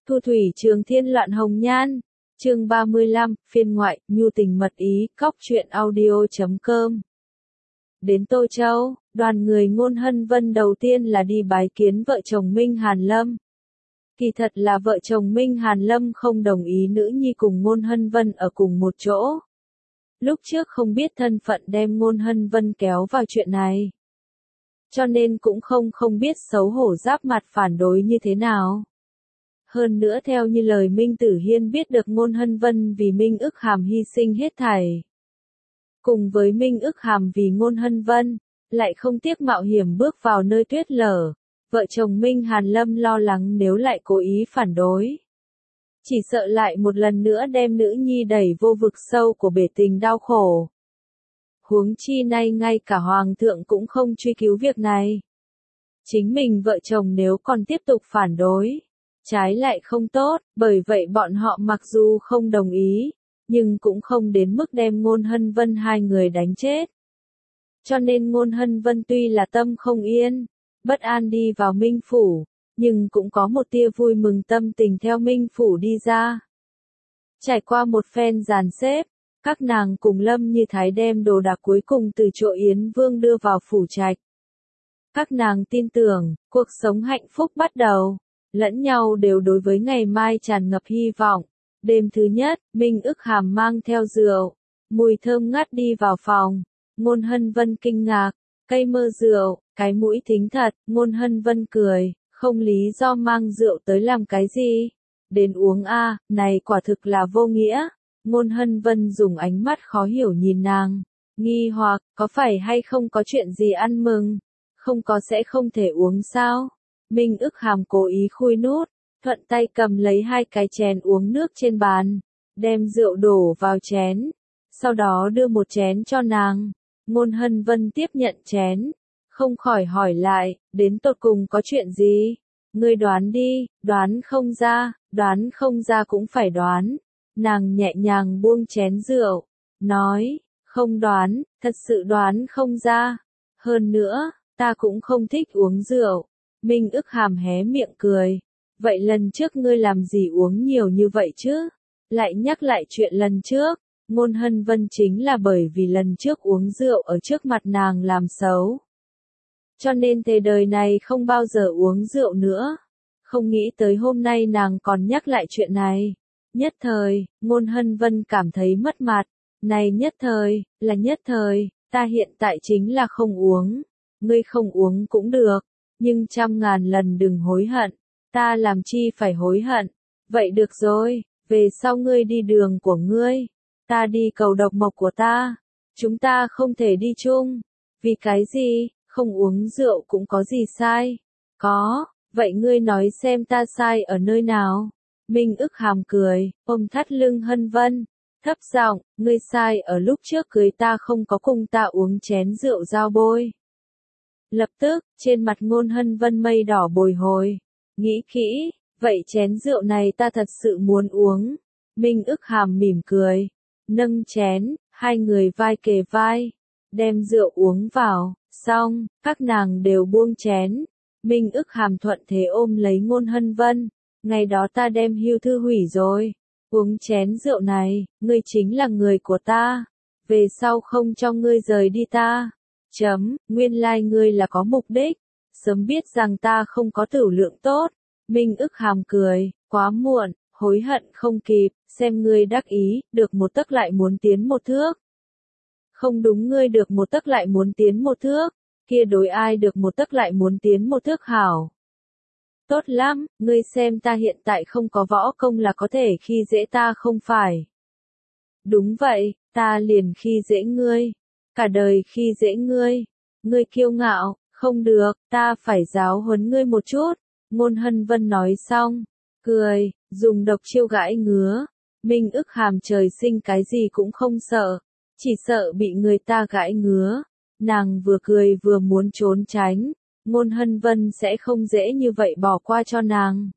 Thu thủy trường thiên loạn hồng nhan. Chương 35, phiên ngoại, nhu tình mật ý, cóc truyện audio.com. Đến Tô Châu, đoàn người Ngôn Hân Vân đầu tiên là đi bái kiến vợ chồng Minh Hàn Lâm. Kỳ thật là vợ chồng Minh Hàn Lâm không đồng ý nữ nhi cùng Ngôn Hân Vân ở cùng một chỗ. Lúc trước không biết thân phận đem Ngôn Hân Vân kéo vào chuyện này. Cho nên cũng không biết xấu hổ giáp mặt phản đối như thế nào. Hơn nữa theo như lời Minh Tử Hiên biết được Ngôn Hân Vân vì Minh Ức Hàm hy sinh hết thảy. Cùng với Minh Ức Hàm vì Ngôn Hân Vân, lại không tiếc mạo hiểm bước vào nơi tuyết lở. Vợ chồng Minh Hàn Lâm lo lắng nếu lại cố ý phản đối. Chỉ sợ lại một lần nữa đem nữ nhi đẩy vô vực sâu của bể tình đau khổ. Huống chi nay ngay cả Hoàng thượng cũng không truy cứu việc này. Chính mình vợ chồng nếu còn tiếp tục phản đối, trái lại không tốt, bởi vậy bọn họ mặc dù không đồng ý, nhưng cũng không đến mức đem Ngôn Hân Vân hai người đánh chết. Cho nên Ngôn Hân Vân tuy là tâm không yên, bất an đi vào Minh Phủ, nhưng cũng có một tia vui mừng tâm tình theo Minh Phủ đi ra. Trải qua một phen dàn xếp, các nàng cùng Lâm Như Thái đem đồ đạc cuối cùng từ chỗ Yến Vương đưa vào phủ trạch. Các nàng tin tưởng, cuộc sống hạnh phúc bắt đầu, lẫn nhau đều đối với ngày mai tràn ngập hy vọng. Đêm thứ nhất, Minh Ức Hàm mang theo rượu, mùi thơm ngát đi vào phòng. Ngôn Hân Vân kinh ngạc, cây mơ rượu, cái mũi thính thật. Ngôn Hân Vân cười, không lý do mang rượu tới làm cái gì. Đến uống a, này quả thực là vô nghĩa. Ngôn Hân Vân dùng ánh mắt khó hiểu nhìn nàng, nghi hoặc, có phải hay không có chuyện gì ăn mừng, không có sẽ không thể uống sao? Minh Ức Hàm cố ý khui nút, thuận tay cầm lấy hai cái chén uống nước trên bàn, đem rượu đổ vào chén, sau đó đưa một chén cho nàng. Ngôn Hân Vân tiếp nhận chén, không khỏi hỏi lại, đến tột cùng có chuyện gì? Ngươi đoán đi, đoán không ra cũng phải đoán. Nàng nhẹ nhàng buông chén rượu, nói, không đoán, thật sự đoán không ra. Hơn nữa, ta cũng không thích uống rượu. Minh Ức Hàm hé miệng cười. Vậy lần trước ngươi làm gì uống nhiều như vậy chứ? Lại nhắc lại chuyện lần trước. Ngôn Hân Vân chính là bởi vì lần trước uống rượu ở trước mặt nàng làm xấu. Cho nên thề đời này không bao giờ uống rượu nữa. Không nghĩ tới hôm nay nàng còn nhắc lại chuyện này. Nhất thời, Ngôn Hân Vân cảm thấy mất mặt. Này nhất thời, ta hiện tại chính là không uống. Ngươi không uống cũng được, nhưng trăm ngàn lần đừng hối hận. Ta làm chi phải hối hận. Vậy được rồi, về sau ngươi đi đường của ngươi, ta đi cầu độc mộc của ta. Chúng ta không thể đi chung. Vì cái gì, không uống rượu cũng có gì sai? Có, vậy ngươi nói xem ta sai ở nơi nào? Minh Ức Hàm cười, ôm thắt lưng Hân Vân, thấp giọng, ngươi sai ở lúc trước cưới ta không có cùng ta uống chén rượu giao bôi. Lập tức, trên mặt Ngôn Hân Vân mây đỏ bồi hồi, nghĩ kỹ, vậy chén rượu này ta thật sự muốn uống. Minh Ức Hàm mỉm cười, nâng chén, hai người vai kề vai, đem rượu uống vào, xong, các nàng đều buông chén. Minh Ức Hàm thuận thế ôm lấy Ngôn Hân Vân. Ngày đó ta đem hưu thư hủy rồi. Uống chén rượu này, ngươi chính là người của ta. Về sau không cho ngươi rời đi ta. Nguyên lai ngươi là có mục đích. Sớm biết rằng ta không có tửu lượng tốt. Minh Ức Hàm cười, quá muộn, hối hận không kịp, xem ngươi đắc ý, được một tấc lại muốn tiến một thước. Không đúng, ngươi được một tấc lại muốn tiến một thước. Kia đối ai được một tấc lại muốn tiến một thước hảo. Tốt lắm, ngươi xem ta hiện tại không có võ công là có thể khi dễ ta không phải? Đúng vậy, ta liền khi dễ ngươi. Cả đời khi dễ ngươi. Ngươi kiêu ngạo, không được, ta phải giáo huấn ngươi một chút. Ngôn Hân Vân nói xong, cười, dùng độc chiêu gãi ngứa. Minh Ức Hàm trời sinh cái gì cũng không sợ, chỉ sợ bị người ta gãi ngứa. Nàng vừa cười vừa muốn trốn tránh. Ngôn Hân Vân sẽ không dễ như vậy bỏ qua cho nàng.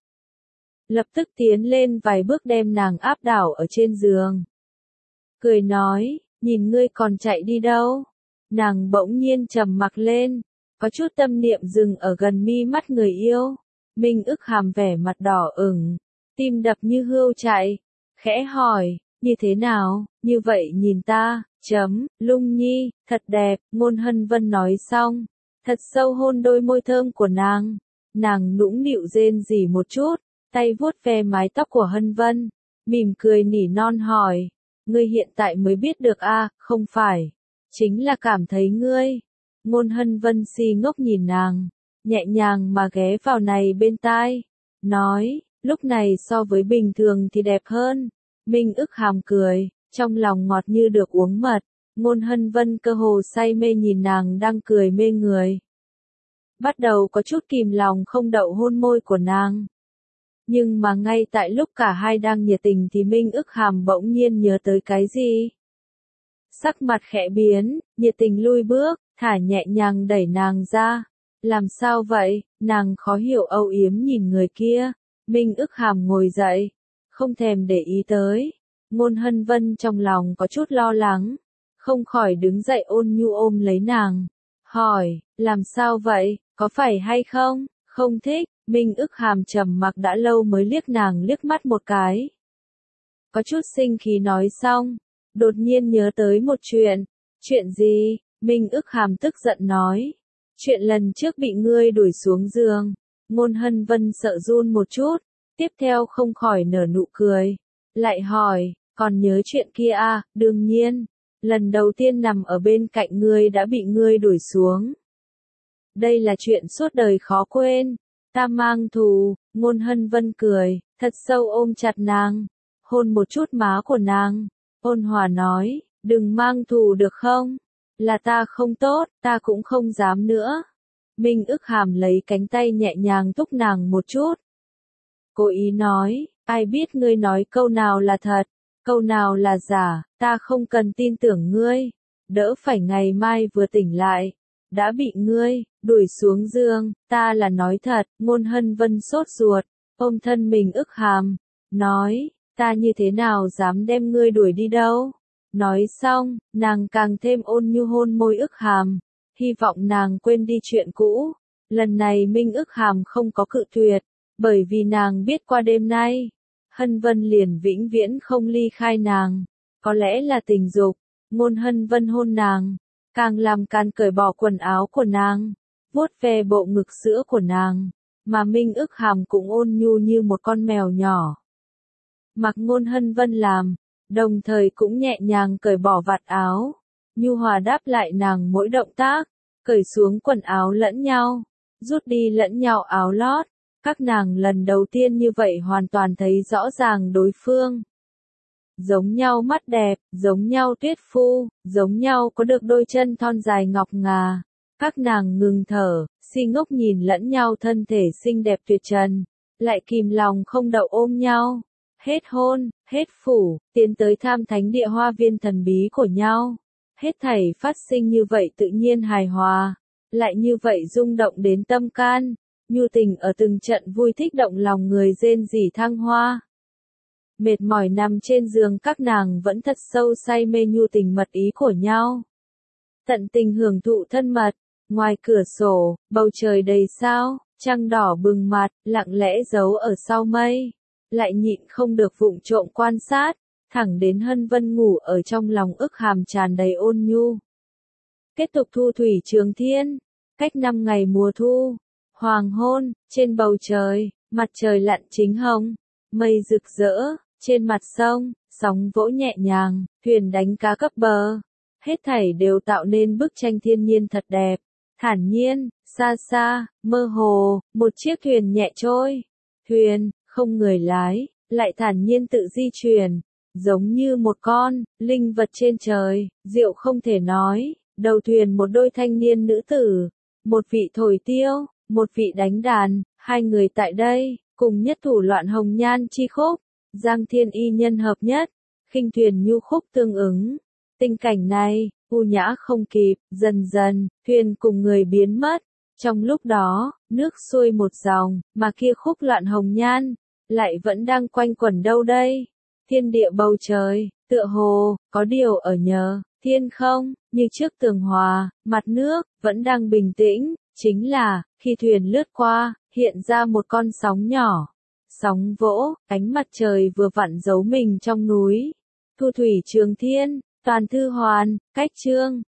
Lập tức tiến lên vài bước đem nàng áp đảo ở trên giường. Cười nói, nhìn ngươi còn chạy đi đâu? Nàng bỗng nhiên trầm mặc lên, có chút tâm niệm dừng ở gần mi mắt người yêu. Minh Ức Hàm vẻ mặt đỏ ửng, tim đập như hươu chạy, khẽ hỏi, như thế nào, như vậy nhìn ta, Lung Nhi, thật đẹp, Ngôn Hân Vân nói xong, thật sâu hôn đôi môi thơm của nàng nũng nịu rên rỉ một chút, tay vuốt ve mái tóc của Hân Vân, mỉm cười nỉ non hỏi, ngươi hiện tại mới biết được a, không phải, chính là cảm thấy ngươi. Ngôn Hân Vân si ngốc nhìn nàng, nhẹ nhàng mà ghé vào này bên tai, nói, lúc này so với bình thường thì đẹp hơn. Minh Ức Hàm cười, trong lòng ngọt như được uống mật, Ngôn Hân Vân cơ hồ say mê nhìn nàng đang cười mê người. Bắt đầu có chút kìm lòng không đậu hôn môi của nàng. Nhưng mà ngay tại lúc cả hai đang nhiệt tình thì Minh Ức Hàm bỗng nhiên nhớ tới cái gì. Sắc mặt khẽ biến, nhiệt tình lui bước, thả nhẹ nhàng đẩy nàng ra. Làm sao vậy, nàng khó hiểu âu yếm nhìn người kia. Minh Ức Hàm ngồi dậy, không thèm để ý tới. Ngôn Hân Vân trong lòng có chút lo lắng, không khỏi đứng dậy ôn nhu ôm lấy nàng. Hỏi, làm sao vậy, có phải hay không, không thích. Minh Ức Hàm trầm mặc đã lâu mới liếc nàng liếc mắt một cái. Có chút sinh khí nói xong, đột nhiên nhớ tới một chuyện. Chuyện gì? Minh Ức Hàm tức giận nói. Chuyện lần trước bị ngươi đuổi xuống giường. Ngôn Hân Vân sợ run một chút, tiếp theo không khỏi nở nụ cười. Lại hỏi, còn nhớ chuyện kia à? Đương nhiên, lần đầu tiên nằm ở bên cạnh ngươi đã bị ngươi đuổi xuống. Đây là chuyện suốt đời khó quên. Ta mang thù. Ngôn Hân Vân cười, thật sâu ôm chặt nàng, hôn một chút má của nàng, ôn hòa nói, đừng mang thù được không? Là ta không tốt, ta cũng không dám nữa. Minh Ức Hàm lấy cánh tay nhẹ nhàng thúc nàng một chút. Cố ý nói, ai biết ngươi nói câu nào là thật, câu nào là giả, ta không cần tin tưởng ngươi. Đỡ phải ngày mai vừa tỉnh lại, đã bị ngươi đuổi xuống giường, ta là nói thật. Ngôn Hân Vân sốt ruột, ôm thân mình Ức Hàm, nói, ta như thế nào dám đem ngươi đuổi đi đâu. Nói xong, nàng càng thêm ôn nhu hôn môi Ức Hàm, hy vọng nàng quên đi chuyện cũ. Lần này Minh Ức Hàm không có cự tuyệt, bởi vì nàng biết qua đêm nay, Hân Vân liền vĩnh viễn không ly khai nàng. Có lẽ là tình dục, Ngôn Hân Vân hôn nàng, càng làm càng cởi bỏ quần áo của nàng, vuốt ve bộ ngực sữa của nàng, mà Minh Ức Hàm cũng ôn nhu như một con mèo nhỏ. Mặc Ngôn Hân Vân làm, đồng thời cũng nhẹ nhàng cởi bỏ vạt áo, nhu hòa đáp lại nàng mỗi động tác, cởi xuống quần áo lẫn nhau, rút đi lẫn nhau áo lót. Các nàng lần đầu tiên như vậy hoàn toàn thấy rõ ràng đối phương. Giống nhau mắt đẹp, giống nhau tuyết phu, giống nhau có được đôi chân thon dài ngọc ngà. Các nàng ngừng thở, si ngốc nhìn lẫn nhau thân thể xinh đẹp tuyệt trần, lại kìm lòng không đậu ôm nhau. Hết hôn, hết phủ, tiến tới tham thánh địa hoa viên thần bí của nhau. Hết thảy phát sinh như vậy tự nhiên hài hòa, lại như vậy rung động đến tâm can. Nhu tình ở từng trận vui thích động lòng người rên rỉ thăng hoa. Mệt mỏi nằm trên giường các nàng vẫn thật sâu say mê nhu tình mật ý của nhau. Tận tình hưởng thụ thân mật, ngoài cửa sổ, bầu trời đầy sao, trăng đỏ bừng mặt, lặng lẽ giấu ở sau mây. Lại nhịn không được vụng trộm quan sát, thẳng đến Hân Vân ngủ ở trong lòng Ức Hàm tràn đầy ôn nhu. Kết tục thu thủy trường thiên, cách 5 ngày mùa thu. Hoàng hôn, trên bầu trời, mặt trời lặn chính hồng, mây rực rỡ, trên mặt sông, sóng vỗ nhẹ nhàng, thuyền đánh cá cập bờ. Hết thảy đều tạo nên bức tranh thiên nhiên thật đẹp. Thản nhiên, xa xa, mơ hồ, một chiếc thuyền nhẹ trôi. Thuyền, không người lái, lại thản nhiên tự di chuyển, giống như một con linh vật trên trời, diệu không thể nói. Đầu thuyền một đôi thanh niên nữ tử, một vị thổi tiêu, một vị đánh đàn, hai người tại đây, cùng nhất thủ loạn hồng nhan chi khúc, giang thiên y nhân hợp nhất, khinh thuyền nhu khúc tương ứng. Tình cảnh này, u nhã không kịp, dần dần, thuyền cùng người biến mất. Trong lúc đó, nước xuôi một dòng, mà kia khúc loạn hồng nhan, lại vẫn đang quanh quẩn đâu đây. Thiên địa bầu trời, tựa hồ, có điều ở nhờ, thiên không, như trước tường hòa, mặt nước, vẫn đang bình tĩnh. Chính là, khi thuyền lướt qua, hiện ra một con sóng nhỏ. Sóng vỗ, ánh mặt trời vừa vặn giấu mình trong núi. Thu thủy trường thiên, toàn thư hoàn, cách chương.